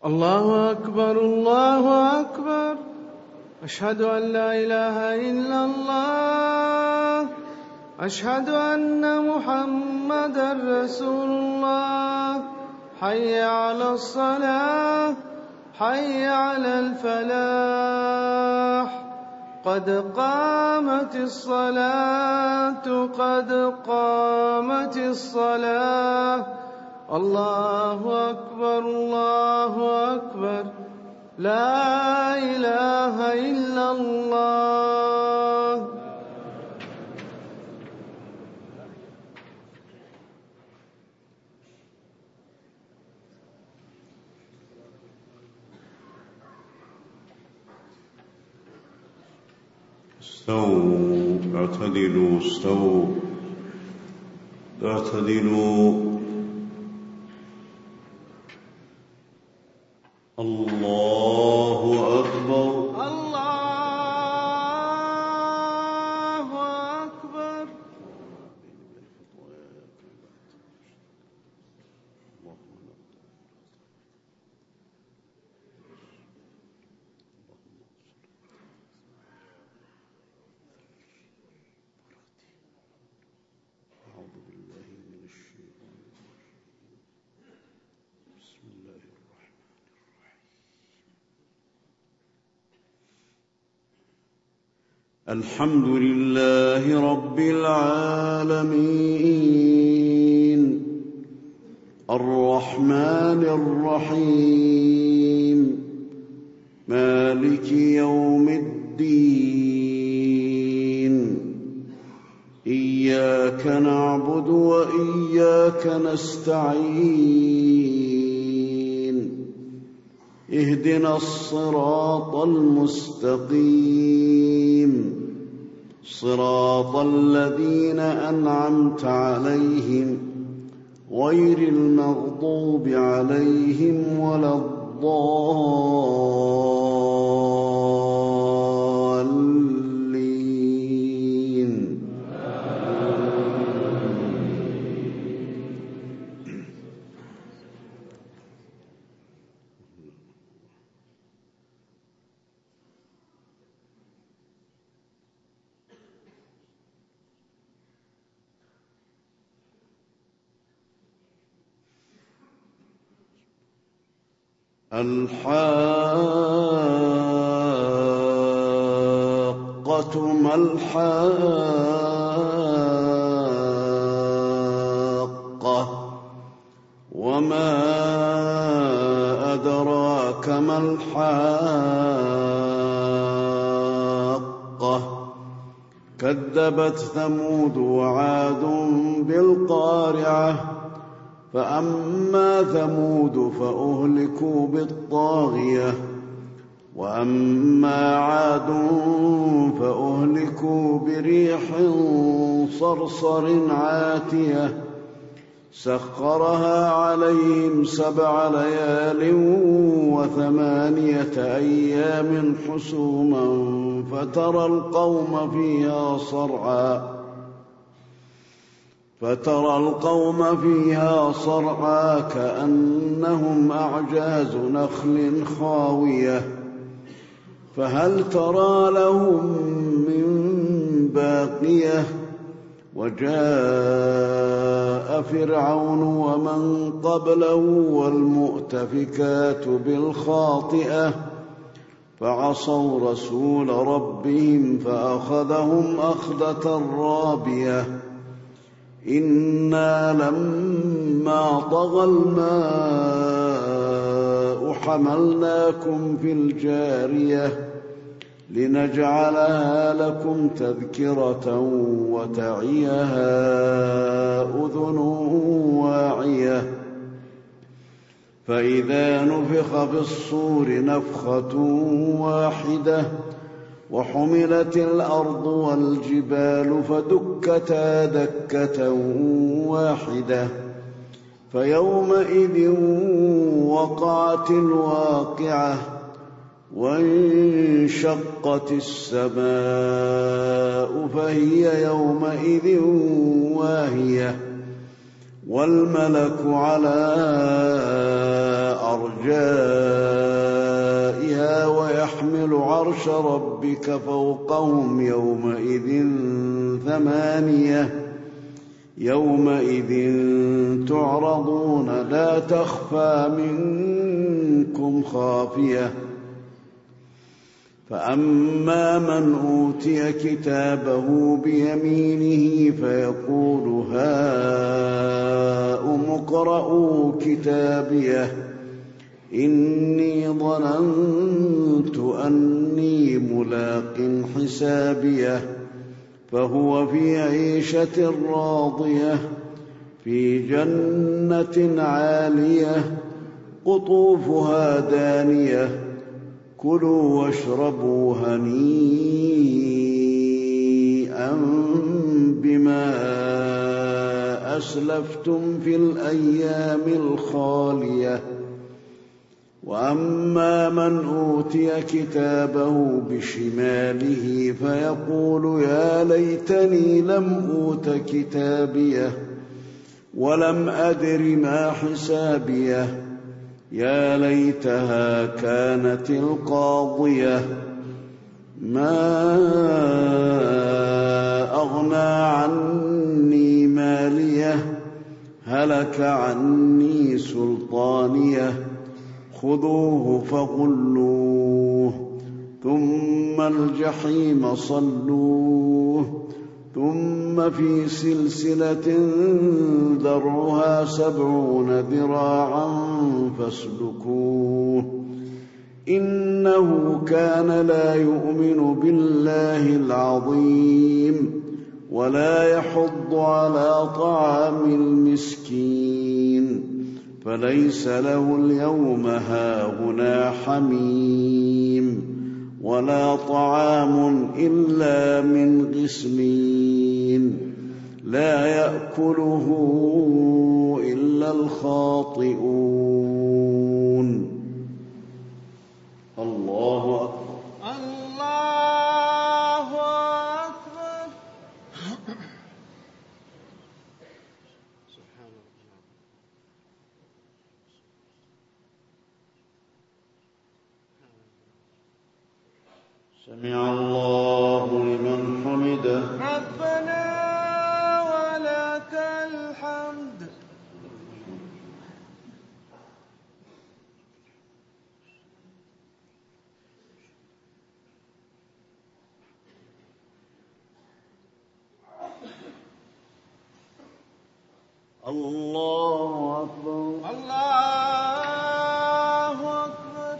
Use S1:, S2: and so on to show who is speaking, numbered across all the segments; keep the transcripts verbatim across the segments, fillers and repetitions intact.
S1: الله أكبر الله أكبر. أشهد أن لا إله إلا الله. أشهد أن محمدا رسول الله. حي على الصلاة حي على الفلاح. قد قامت الصلاة قد قامت الصلاة. الله أكبر الله أكبر. لا إله إلا الله.
S2: استووا اعتدلوا استووا اعتدلوا. الله أكبر
S1: الله أكبر.
S2: أعوذ بالله من الشيطان الرجيم. بسم الله الرحمن الرحيم. الحمد لله رب العالمين الرحمن الرحيم مالك يوم الدين. إياك نعبد وإياك نستعين. اهدنا الصراط المستقيم صراط الذين أنعمت عليهم غير المغضوب عليهم ولا الضالين. الحاقة ما الحاقة وما أدراك ما الحاقة. كذبت ثمود وعاد بالقارعة. فأما ثمود فأهلكوا بالطاغية وأما عاد فأهلكوا بريح صرصر عاتية سخرها عليهم سبع ليال وثمانية أيام حسوما فترى القوم فيها صرعا فترى القوم فيها صرعا كأنهم أعجاز نخل خاوية فهل ترى لهم من باقية. وجاء فرعون ومن قبله والمؤتفكات بالخاطئة فعصوا رسول ربهم فأخذهم أخذة رابية. إنا لما طغى الماء حملناكم في الجارية لنجعلها لكم تذكرة وتعيها أذن واعية. فإذا نفخ في الصور نفخة واحدة وحملت الأرض والجبال فدكتا دكة واحدة فيومئذ وقعت الواقعة وانشقت السماء فهي يومئذ واهية والملك على أرجائها ويحمل عرش ربك فوقهم يومئذ ثمانية يومئذ تعرضون لا تخفى منكم خافية فأما من أوتي كتابه بيمينه فيقول هاؤم اقرءوا كتابيه إني ظننت أني ملاق حسابيه فهو في عيشة راضية في جنة عالية قطوفها دانية كلوا واشربوا هنيئا بما أسلفتم في الأيام الخالية وأما من أوتي كتابه بشماله فيقول يا ليتني لم أوت كتابيه ولم أدر ما حسابيه يا ليتها كانت القاضية ما أغنى عني ماليه هلك عني سلطانيه خذوه فغلوه ثم الجحيم صلوه ثم في سلسلة ذرعها سبعون ذراعا فاسلكوه إنه كان لا يؤمن بالله العظيم ولا يحض على طعام المسكين فليس له اليوم هاهنا حميم ولا طعام إلا من غسلين لا يأكله إلا الخاطئون. الله أكبر.
S1: الله أكبر.
S2: سمع الله لمن حمده.
S1: ربنا ولك الحمد.
S2: الله أكبر.
S1: الله أكبر.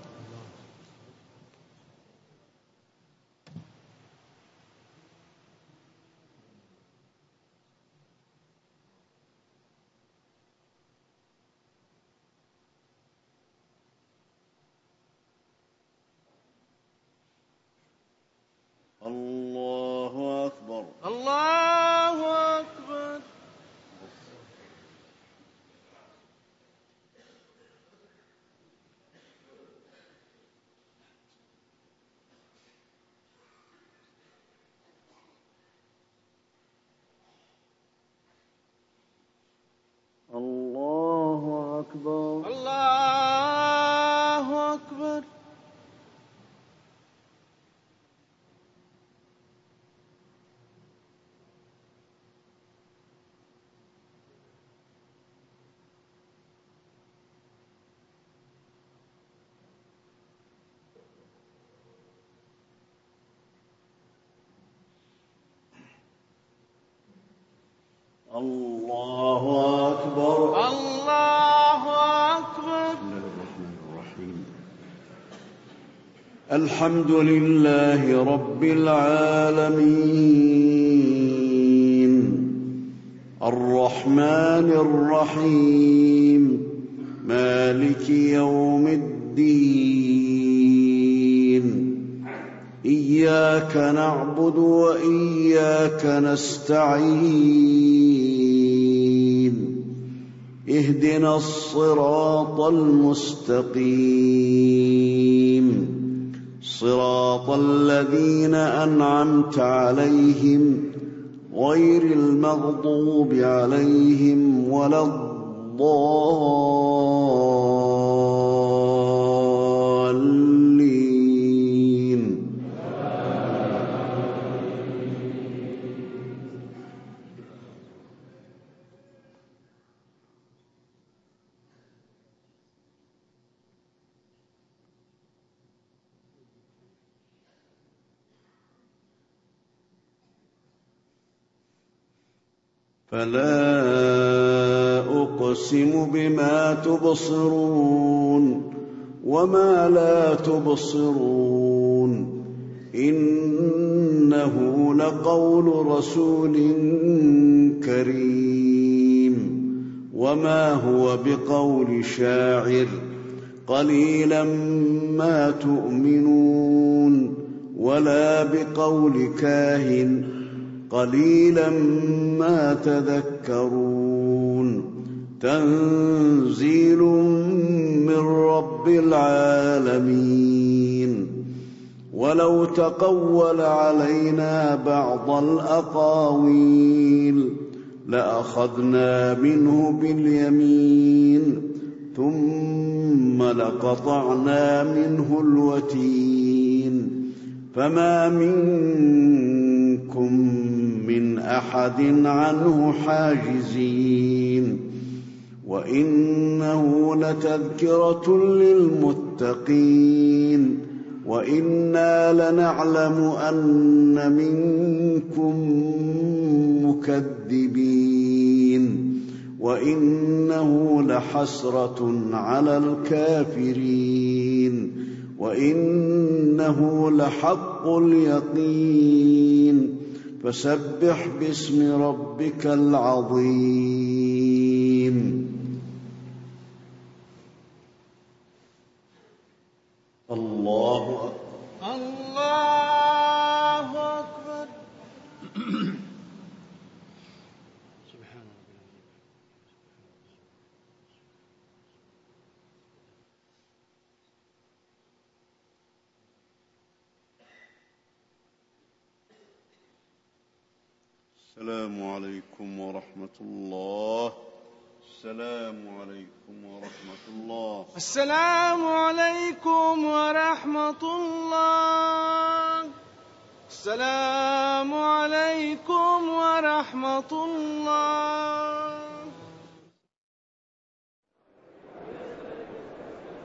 S2: الله أكبر.
S1: الله أكبر.
S2: الله أكبر.
S1: الله أكبر.
S2: الله أكبر.
S1: الله أكبر.
S2: بسم الله الرحمن الرحيم. الحمد لله رب العالمين الرحمن الرحيم مالك يوم الدين إياك نعبد وإياك نستعين اهدنا الصراط المستقيم صراط الذين أنعمت عليهم غير المغضوب عليهم ولا الضالين. فلا أقسم بما تبصرون وما لا تبصرون إنه لقول رسول كريم وما هو بقول شاعر قليلا ما تؤمنون ولا بقول كاهن قليلا ما تذكرون تنزيل من رب العالمين. ولو تقول علينا بعض الأقاويل لأخذنا منه باليمين ثم لقطعنا منه الوتين فما منكم من أحد عنه حاجزين. وإنه لتذكرة للمتقين وإنا لنعلم أن منكم مكذبين وإنه لحسرة على الكافرين وإنه لحق اليقين. فسبح باسم ربك العظيم. الله أكبر.
S1: الله أكبر.
S3: سبحان ربي.
S2: السلام عليكم ورحمة الله. السلام عليكم ورحمة الله.
S1: السلام عليكم ورحمة الله. السلام عليكم ورحمة الله.